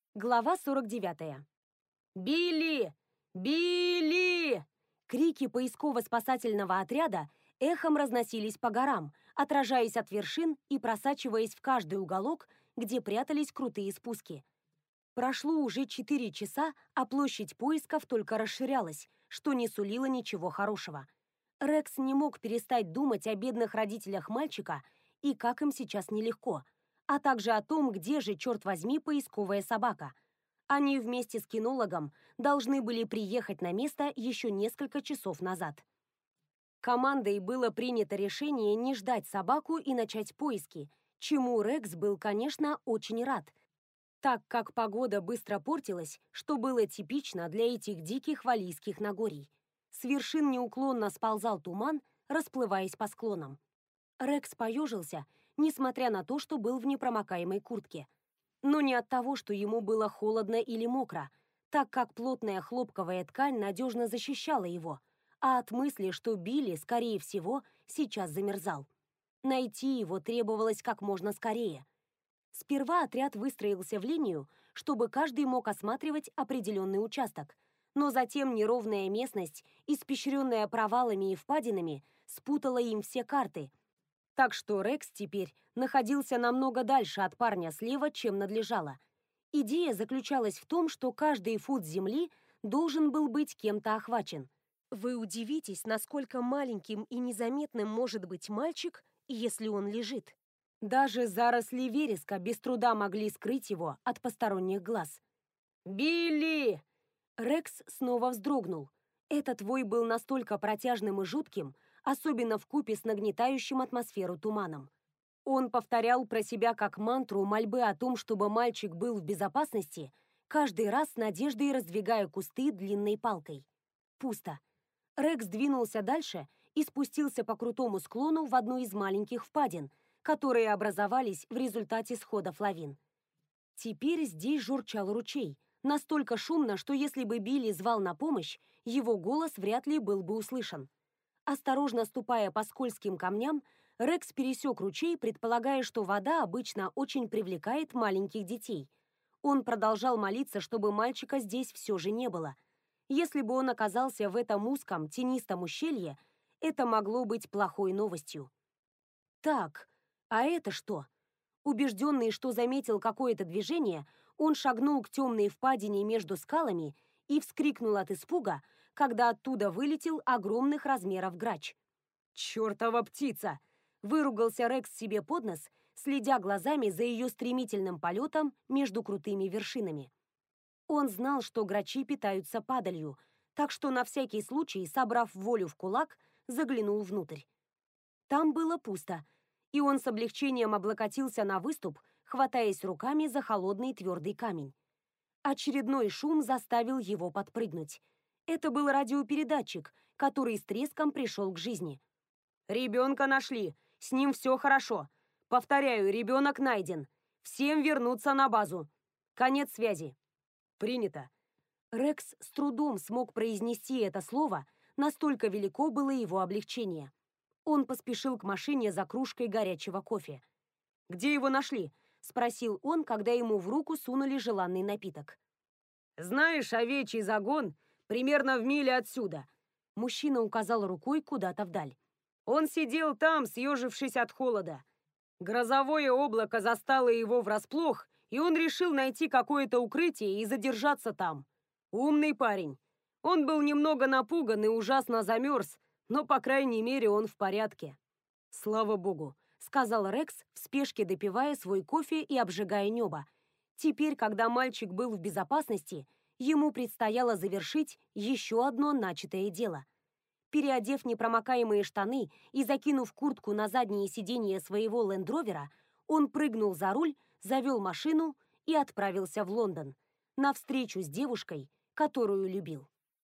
Глава 49. «Билли! Билли!» Крики поисково-спасательного отряда эхом разносились по горам, отражаясь от вершин и просачиваясь в каждый уголок, где прятались крутые спуски. Прошло уже 4 часа, а площадь поисков только расширялась, что не сулило ничего хорошего. Рекс не мог перестать думать о бедных родителях мальчика и как им сейчас нелегко, а также о том, где же, черт возьми, поисковая собака. Они вместе с кинологом должны были приехать на место еще несколько часов назад. Командой было принято решение не ждать собаку и начать поиски, чему Рекс был, конечно, очень рад, так как погода быстро портилась, что было типично для этих диких валлийских Нагорий. С вершин неуклонно сползал туман, расплываясь по склонам. Рекс поежился, несмотря на то, что был в непромокаемой куртке. Но не от того, что ему было холодно или мокро, так как плотная хлопковая ткань надежно защищала его, а от мысли, что Билли, скорее всего, сейчас замерзал. Найти его требовалось как можно скорее. Сперва отряд выстроился в линию, чтобы каждый мог осматривать определенный участок, но затем неровная местность, испещренная провалами и впадинами, спутала им все карты, так что Рекс теперь находился намного дальше от парня слева, чем надлежало. Идея заключалась в том, что каждый фут земли должен был быть кем-то охвачен. Вы удивитесь, насколько маленьким и незаметным может быть мальчик, если он лежит. Даже заросли вереска без труда могли скрыть его от посторонних глаз. «Билли!» Рекс снова вздрогнул. Этот вой был настолько протяжным и жутким, особенно вкупе с нагнетающим атмосферу туманом. Он повторял про себя как мантру мольбы о том, чтобы мальчик был в безопасности, каждый раз с надеждой раздвигая кусты длинной палкой. Пусто. Рекс двинулся дальше и спустился по крутому склону в одну из маленьких впадин, которые образовались в результате сходов лавин. Теперь здесь журчал ручей, настолько шумно, что если бы Билли звал на помощь, его голос вряд ли был бы услышан. Осторожно ступая по скользким камням, Рекс пересек ручей, предполагая, что вода обычно очень привлекает маленьких детей. Он продолжал молиться, чтобы мальчика здесь все же не было. Если бы он оказался в этом узком, тенистом ущелье, это могло быть плохой новостью. Так, а это что? Убежденный, что заметил какое-то движение, он шагнул к темной впадине между скалами и вскрикнул от испуга, когда оттуда вылетел огромных размеров грач. «Чёртова птица!» — выругался Рекс себе под нос, следя глазами за ее стремительным полетом между крутыми вершинами. Он знал, что грачи питаются падалью, так что на всякий случай, собрав волю в кулак, заглянул внутрь. Там было пусто, и он с облегчением облокотился на выступ, хватаясь руками за холодный твердый камень. Очередной шум заставил его подпрыгнуть. Это был радиопередатчик, который с треском пришел к жизни. «Ребенка нашли! С ним все хорошо! Повторяю, ребенок найден! Всем вернуться на базу! Конец связи!» «Принято!» Рекс с трудом смог произнести это слово, настолько велико было его облегчение. Он поспешил к машине за кружкой горячего кофе. «Где его нашли?» — спросил он, когда ему в руку сунули желанный напиток. «Знаешь, овечий загон примерно в миле отсюда». Мужчина указал рукой куда-то вдаль. Он сидел там, съежившись от холода. Грозовое облако застало его врасплох, и он решил найти какое-то укрытие и задержаться там. Умный парень. Он был немного напуган и ужасно замерз, но, по крайней мере, он в порядке. «Слава богу», — сказал Рекс, в спешке допивая свой кофе и обжигая небо. Теперь, когда мальчик был в безопасности, ему предстояло завершить еще одно начатое дело. Переодев непромокаемые штаны и закинув куртку на заднее сиденье своего лендровера, он прыгнул за руль, завел машину и отправился в Лондон, на встречу с девушкой, которую любил.